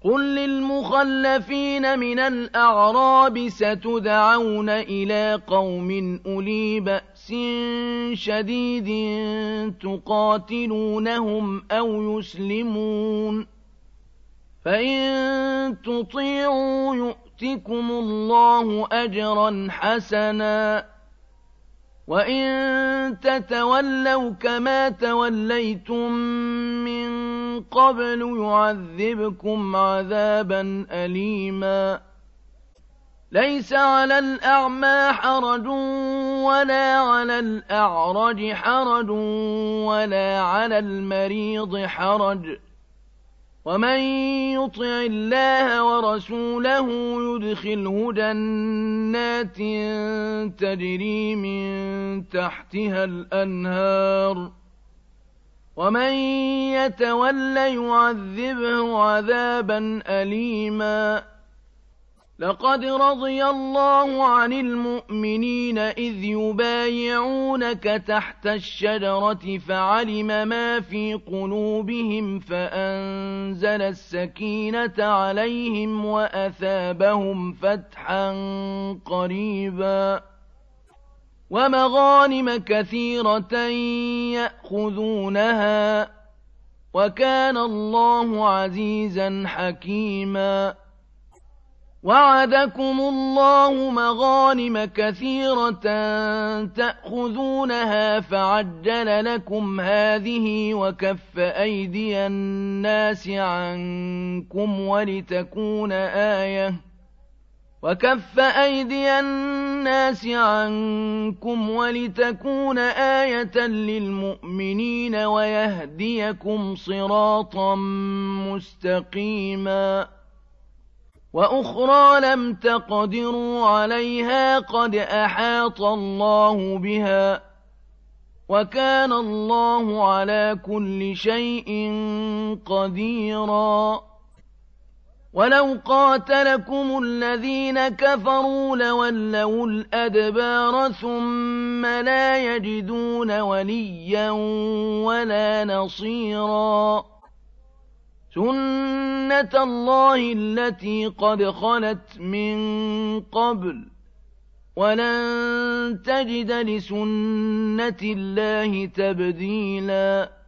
قل للمخلفين من الأعراب ستدعون إلى قوم أولي بأس شديد تقاتلونهم أو يسلمون، فإن تطيعوا يؤتكم الله أجرا حسنا، وإن تتولوا كما توليتم من قبل يعذبكم عذابا أليما. ليس على الأعمى حرج ولا على الأعرج حرج ولا على المريض حرج، ومن يطع الله ورسوله يدخله جنات تجري من تحتها الأنهار، ومن يتول يعذبه عذابا أليما. لقد رضي الله عن المؤمنين إذ يبايعونك تحت الشجرة فعلم ما في قلوبهم فأنزل السكينة عليهم وأثابهم فتحا قريبا ومغانم كثيرة يأخذونها، وكان الله عزيزا حكيما. وعدكم الله مغانم كثيرة تأخذونها فعجل لكم هذه وكف أيدي الناس عنكم ولتكون آية للمؤمنين ويهديكم صراطا مستقيما. وأخرى لم تقدروا عليها قد أحاط الله بها، وكان الله على كل شيء قديرا. ولو قاتلكم الذين كفروا لولوا الأدبار ثم لا يجدون وليا ولا نصيرا. سنة الله التي قد خلت من قبل، ولن تجد لسنة الله تبديلا.